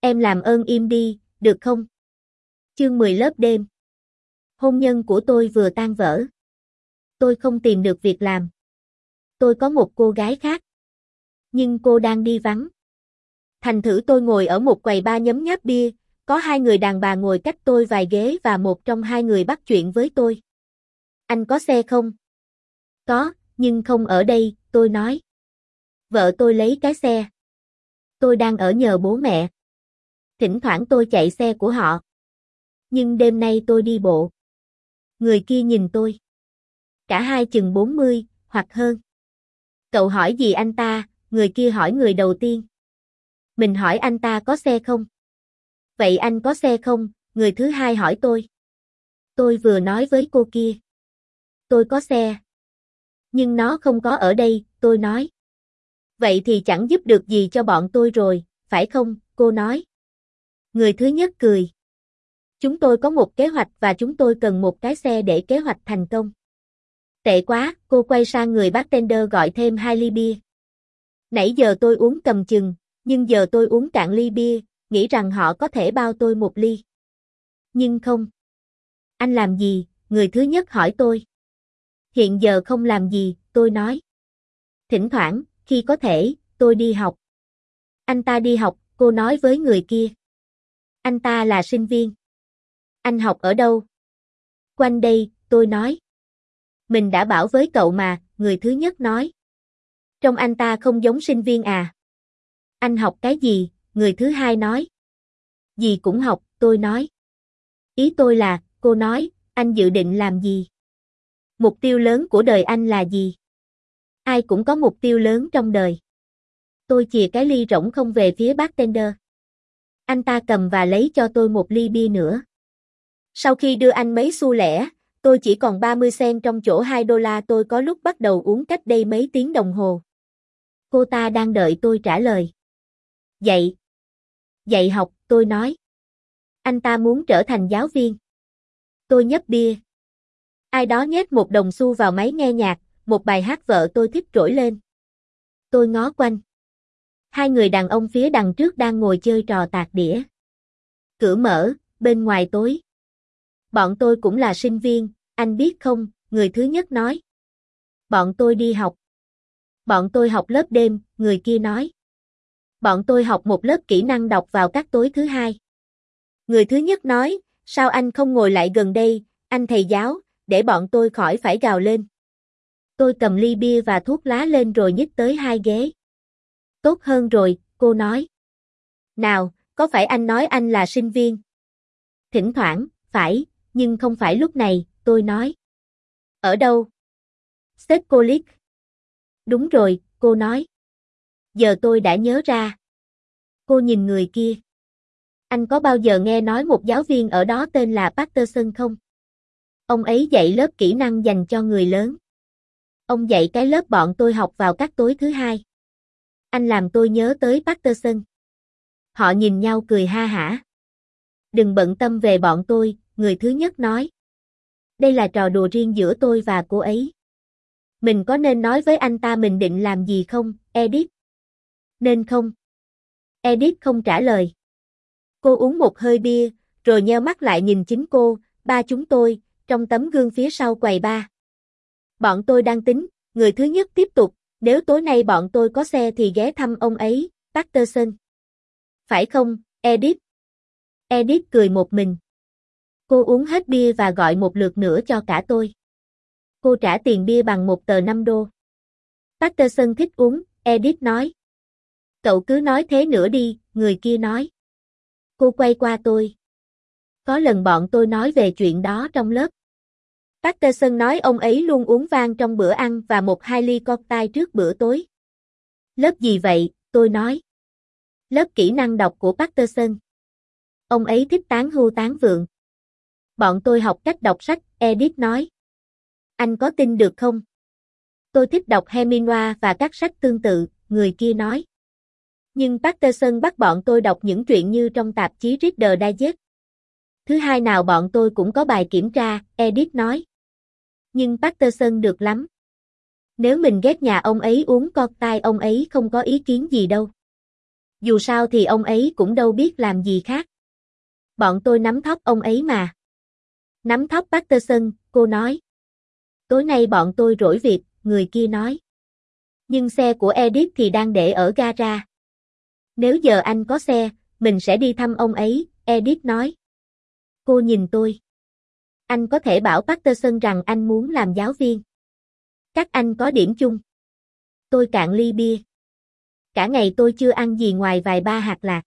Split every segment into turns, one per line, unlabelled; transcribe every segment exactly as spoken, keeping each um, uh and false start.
Em làm ơn im đi, được không? Chương mười lớp đêm. Hôn nhân của tôi vừa tan vỡ. Tôi không tìm được việc làm. Tôi có một cô gái khác. Nhưng cô đang đi vắng. Thành thử tôi ngồi ở một quầy bar nhấm nháp bia, có hai người đàn bà ngồi cách tôi vài ghế và một trong hai người bắt chuyện với tôi. Anh có xe không? Có, nhưng không ở đây, tôi nói. Vợ tôi lấy cái xe. Tôi đang ở nhờ bố mẹ. Thỉnh thoảng tôi chạy xe của họ. Nhưng đêm nay tôi đi bộ. Người kia nhìn tôi. Cả hai chừng bốn mươi, hoặc hơn. Cậu hỏi gì anh ta, người kia hỏi người đầu tiên. Mình hỏi anh ta có xe không? Vậy anh có xe không? Người thứ hai hỏi tôi. Tôi vừa nói với cô kia. Tôi có xe. Nhưng nó không có ở đây, tôi nói. Vậy thì chẳng giúp được gì cho bọn tôi rồi, phải không? Cô nói. Người thứ nhất cười. Chúng tôi có một kế hoạch và chúng tôi cần một cái xe để kế hoạch thành công. Tệ quá, cô quay sang người bartender gọi thêm hai ly bia. Nãy giờ tôi uống cầm chừng, nhưng giờ tôi uống cạn ly bia, nghĩ rằng họ có thể bao tôi một ly. Nhưng không. Anh làm gì? Người thứ nhất hỏi tôi. Hiện giờ không làm gì, tôi nói. Thỉnh thoảng, khi có thể, tôi đi học. Anh ta đi học, cô nói với người kia. Anh ta là sinh viên. Anh học ở đâu? Quanh đây, tôi nói. Mình đã bảo với cậu mà, người thứ nhất nói. Trông anh ta không giống sinh viên à? Anh học cái gì? Người thứ hai nói. Gì cũng học, tôi nói. Ý tôi là, cô nói, anh dự định làm gì? Mục tiêu lớn của đời anh là gì? Ai cũng có mục tiêu lớn trong đời. Tôi chìa cái ly rỗng không về phía bartender. Anh ta cầm và lấy cho tôi một ly bia nữa. Sau khi đưa anh mấy xu lẻ, tôi chỉ còn ba mươi cent trong chỗ hai đô la tôi có lúc bắt đầu uống cách đây mấy tiếng đồng hồ. Cô ta đang đợi tôi trả lời. Dạy. Dạy học, tôi nói. Anh ta muốn trở thành giáo viên. Tôi nhấp bia. Ai đó nhét một đồng xu vào máy nghe nhạc, một bài hát vợ tôi thích trỗi lên. Tôi ngó quanh. Hai người đàn ông phía đằng trước đang ngồi chơi trò tạc đĩa. Cửa mở, bên ngoài tối. Bọn tôi cũng là sinh viên, anh biết không, người thứ nhất nói. Bọn tôi đi học. Bọn tôi học lớp đêm, người kia nói. Bọn tôi học một lớp kỹ năng đọc vào các tối thứ hai. Người thứ nhất nói, sao anh không ngồi lại gần đây, anh thầy giáo, để bọn tôi khỏi phải gào lên. Tôi cầm ly bia và thuốc lá lên rồi nhích tới hai ghế. Tốt hơn rồi, cô nói. Nào, có phải anh nói anh là sinh viên? Thỉnh thoảng, phải, nhưng không phải lúc này, tôi nói. Ở đâu? State College. Đúng rồi, cô nói. Giờ tôi đã nhớ ra. Cô nhìn người kia. Anh có bao giờ nghe nói một giáo viên ở đó tên là Patterson không? Ông ấy dạy lớp kỹ năng dành cho người lớn. Ông dạy cái lớp bọn tôi học vào các tối thứ hai. Anh làm tôi nhớ tới Patterson. Họ nhìn nhau cười ha hả. Đừng bận tâm về bọn tôi, người thứ nhất nói. Đây là trò đùa riêng giữa tôi và cô ấy. Mình có nên nói với anh ta mình định làm gì không, Edith? Nên không? Edith không trả lời. Cô uống một hơi bia, rồi nheo mắt lại nhìn chính cô, ba chúng tôi, trong tấm gương phía sau quầy bar. Bọn tôi đang tính, người thứ nhất tiếp tục, nếu tối nay bọn tôi có xe thì ghé thăm ông ấy, Patterson. Phải không, Edith? Edith cười một mình. Cô uống hết bia và gọi một lượt nữa cho cả tôi. Cô trả tiền bia bằng một tờ năm đô. Patterson thích uống, Edith nói. Cậu cứ nói thế nữa đi, người kia nói. Cô quay qua tôi. Có lần bọn tôi nói về chuyện đó trong lớp. Patterson nói ông ấy luôn uống vang trong bữa ăn và một hai ly cocktail trước bữa tối. Lớp gì vậy, tôi nói. Lớp kỹ năng đọc của Patterson. Ông ấy thích tán hưu tán vượng. Bọn tôi học cách đọc sách, Edith nói. Anh có tin được không? Tôi thích đọc Hemingway và các sách tương tự, người kia nói. Nhưng Patterson bắt bọn tôi đọc những truyện như trong tạp chí Reader Digest. Thứ hai nào bọn tôi cũng có bài kiểm tra, Edith nói. Nhưng Patterson được lắm. Nếu mình ghét nhà ông ấy uống cocktail ông ấy không có ý kiến gì đâu. Dù sao thì ông ấy cũng đâu biết làm gì khác. Bọn tôi nắm thóp ông ấy mà. Nắm thóp Patterson, cô nói. Tối nay bọn tôi rỗi việc, người kia nói. Nhưng xe của Edith thì đang để ở gara. Nếu giờ anh có xe, mình sẽ đi thăm ông ấy, Edith nói. Cô nhìn tôi. Anh có thể bảo Patterson rằng anh muốn làm giáo viên. Các anh có điểm chung. Tôi cạn ly bia. Cả ngày tôi chưa ăn gì ngoài vài ba hạt lạc.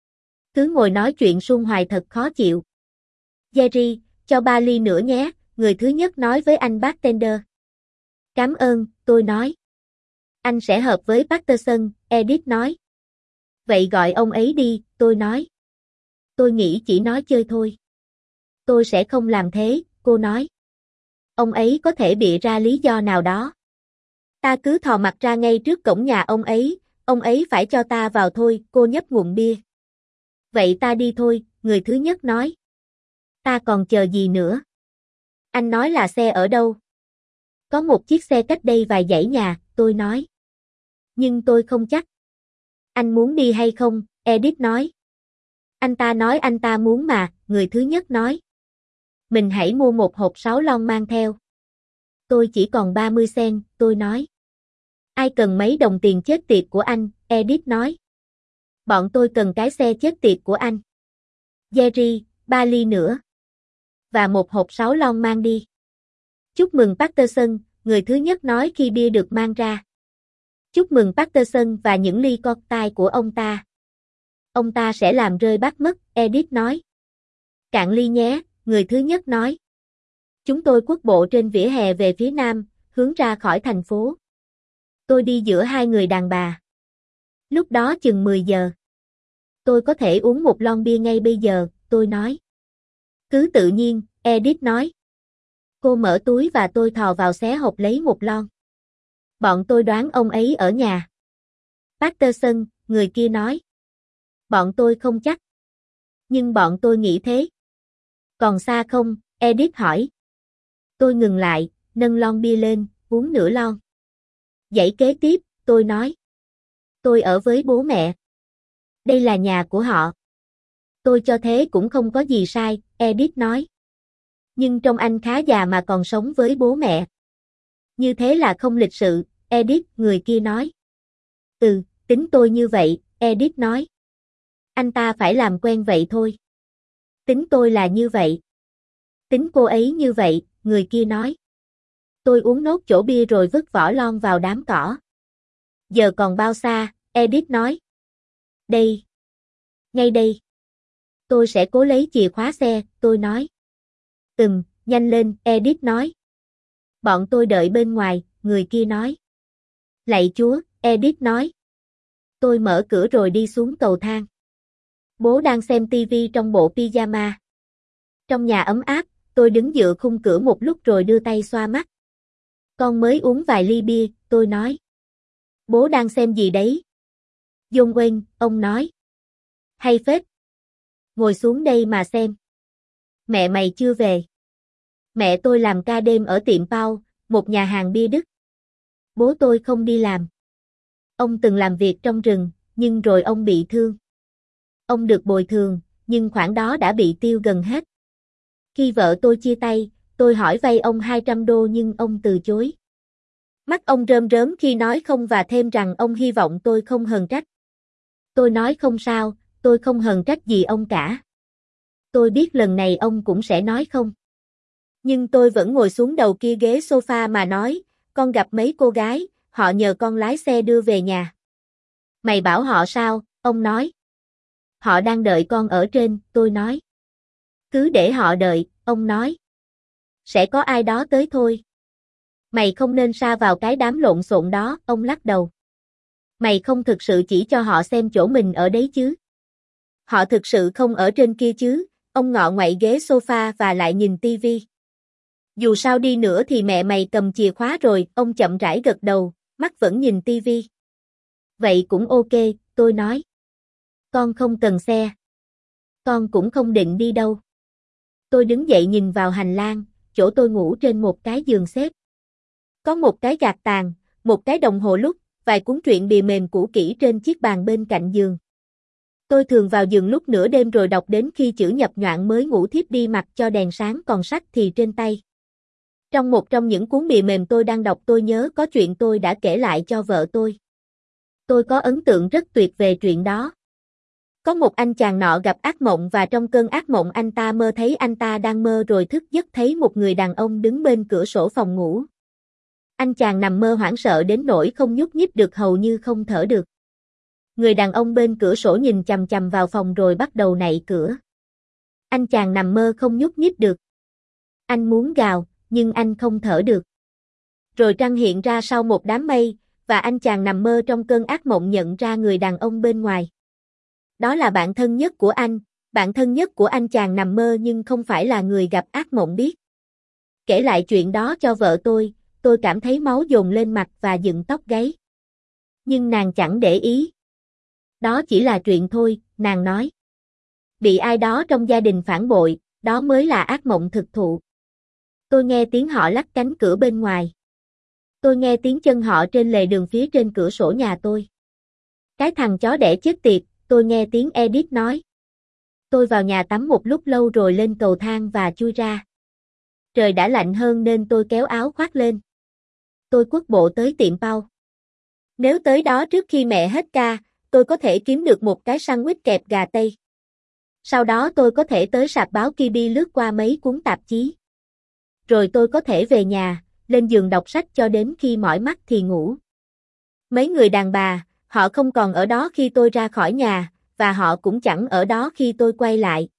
Cứ ngồi nói chuyện suông hoài thật khó chịu. Jerry, cho ba ly nữa nhé, người thứ nhất nói với anh bartender. Cảm ơn, tôi nói. Anh sẽ hợp với Patterson, Edith nói. Vậy gọi ông ấy đi, tôi nói. Tôi nghĩ chỉ nói chơi thôi. Tôi sẽ không làm thế, cô nói. Ông ấy có thể bịa ra lý do nào đó. Ta cứ thò mặt ra ngay trước cổng nhà ông ấy, ông ấy phải cho ta vào thôi, cô nhấp ngụm bia. Vậy ta đi thôi, người thứ nhất nói. Ta còn chờ gì nữa? Anh nói là xe ở đâu? Có một chiếc xe cách đây vài dãy nhà, tôi nói. Nhưng tôi không chắc. Anh muốn đi hay không? Edith nói. Anh ta nói anh ta muốn mà, người thứ nhất nói. Mình hãy mua một hộp sáu lon mang theo. Tôi chỉ còn ba mươi cent, tôi nói. Ai cần mấy đồng tiền chết tiệt của anh, Edith nói. Bọn tôi cần cái xe chết tiệt của anh. Jerry, ba ly nữa. Và một hộp sáu lon mang đi. Chúc mừng Patterson, người thứ nhất nói khi bia được mang ra. Chúc mừng Patterson và những ly cocktail của ông ta. Ông ta sẽ làm rơi bát mất, Edith nói. Cạn ly nhé, người thứ nhất nói. Chúng tôi quất bộ trên vỉa hè về phía nam, hướng ra khỏi thành phố. Tôi đi giữa hai người đàn bà. Lúc đó chừng mười giờ. Tôi có thể uống một lon bia ngay bây giờ, tôi nói. Cứ tự nhiên, Edith nói. Cô mở túi và tôi thò vào xé hộp lấy một lon. Bọn tôi đoán ông ấy ở nhà. Patterson, người kia nói. Bọn tôi không chắc. Nhưng bọn tôi nghĩ thế. Còn xa không? Edith hỏi. Tôi ngừng lại, nâng lon bia lên, uống nửa lon. Dãy kế tiếp, tôi nói. Tôi ở với bố mẹ. Đây là nhà của họ. Tôi cho thế cũng không có gì sai, Edith nói. Nhưng trông anh khá già mà còn sống với bố mẹ. Như thế là không lịch sự, Edith, người kia nói. Ừ, tính tôi như vậy, Edith nói. Anh ta phải làm quen vậy thôi. Tính tôi là như vậy. Tính cô ấy như vậy, người kia nói. Tôi uống nốt chỗ bia rồi vứt vỏ lon vào đám cỏ. Giờ còn bao xa, Edith nói. Đây. Ngay đây. Tôi sẽ cố lấy chìa khóa xe, tôi nói. Ừm, nhanh lên, Edith nói. Bọn tôi đợi bên ngoài, người kia nói. Lạy Chúa, Edith nói. Tôi mở cửa rồi đi xuống cầu thang. Bố đang xem tivi trong bộ pyjama. Trong nhà ấm áp, tôi đứng dựa khung cửa một lúc rồi đưa tay xoa mắt. Con mới uống vài ly bia, tôi nói. Bố đang xem gì đấy? John Wayne, ông nói. Hay phết. Ngồi xuống đây mà xem. Mẹ mày chưa về. Mẹ tôi làm ca đêm ở tiệm Paul, một nhà hàng bia Đức. Bố tôi không đi làm. Ông từng làm việc trong rừng, nhưng rồi ông bị thương. Ông được bồi thường, nhưng khoản đó đã bị tiêu gần hết. Khi vợ tôi chia tay, tôi hỏi vay ông hai trăm đô nhưng ông từ chối. Mắt ông rơm rớm khi nói không và thêm rằng ông hy vọng tôi không hờn trách. Tôi nói không sao, tôi không hờn trách gì ông cả. Tôi biết lần này ông cũng sẽ nói không. Nhưng tôi vẫn ngồi xuống đầu kia ghế sofa mà nói, con gặp mấy cô gái, họ nhờ con lái xe đưa về nhà. Mày bảo họ sao, ông nói. Họ đang đợi con ở trên, tôi nói. Cứ để họ đợi, ông nói. Sẽ có ai đó tới thôi. Mày không nên sa vào cái đám lộn xộn đó, ông lắc đầu. Mày không thực sự chỉ cho họ xem chỗ mình ở đấy chứ. Họ thực sự không ở trên kia chứ, ông ngọ ngoậy ghế sofa và lại nhìn tivi. Dù sao đi nữa thì mẹ mày cầm chìa khóa rồi, ông chậm rãi gật đầu, mắt vẫn nhìn tivi. Vậy cũng ok, tôi nói. Con không cần xe. Con cũng không định đi đâu. Tôi đứng dậy nhìn vào hành lang, chỗ tôi ngủ trên một cái giường xếp. Có một cái gạt tàn, một cái đồng hồ lúc, vài cuốn truyện bìa mềm cũ kỹ trên chiếc bàn bên cạnh giường. Tôi thường vào giường lúc nửa đêm rồi đọc đến khi chữ nhập nhoạng mới ngủ thiếp đi, mặc cho đèn sáng, còn sách thì trên tay. Trong một trong những cuốn bìa mềm tôi đang đọc, tôi nhớ có chuyện tôi đã kể lại cho vợ tôi. Tôi có ấn tượng rất tuyệt về chuyện đó. Có một anh chàng nọ gặp ác mộng, và trong cơn ác mộng anh ta mơ thấy anh ta đang mơ rồi thức giấc thấy một người đàn ông đứng bên cửa sổ phòng ngủ. Anh chàng nằm mơ hoảng sợ đến nỗi không nhúc nhích được, hầu như không thở được. Người đàn ông bên cửa sổ nhìn chằm chằm vào phòng rồi bắt đầu nạy cửa. Anh chàng nằm mơ không nhúc nhích được. Anh muốn gào, nhưng anh không thở được. Rồi trăng hiện ra sau một đám mây, và anh chàng nằm mơ trong cơn ác mộng nhận ra người đàn ông bên ngoài. Đó là bạn thân nhất của anh, bạn thân nhất của anh chàng nằm mơ nhưng không phải là người gặp ác mộng biết. Kể lại chuyện đó cho vợ tôi, tôi cảm thấy máu dồn lên mặt và dựng tóc gáy. Nhưng nàng chẳng để ý. Đó chỉ là chuyện thôi, nàng nói. Bị ai đó trong gia đình phản bội, đó mới là ác mộng thực thụ. Tôi nghe tiếng họ lắc cánh cửa bên ngoài. Tôi nghe tiếng chân họ trên lề đường phía trên cửa sổ nhà tôi. Cái thằng chó đẻ chết tiệt, tôi nghe tiếng Edith nói. Tôi vào nhà tắm một lúc lâu rồi lên cầu thang và chui ra. Trời đã lạnh hơn nên tôi kéo áo khoác lên. Tôi quất bộ tới tiệm Pau. Nếu tới đó trước khi mẹ hết ca, tôi có thể kiếm được một cái sandwich kẹp gà tây. Sau đó tôi có thể tới sạp báo Kibi lướt qua mấy cuốn tạp chí. Rồi tôi có thể về nhà, lên giường đọc sách cho đến khi mỏi mắt thì ngủ. Mấy người đàn bà, họ không còn ở đó khi tôi ra khỏi nhà, và họ cũng chẳng ở đó khi tôi quay lại.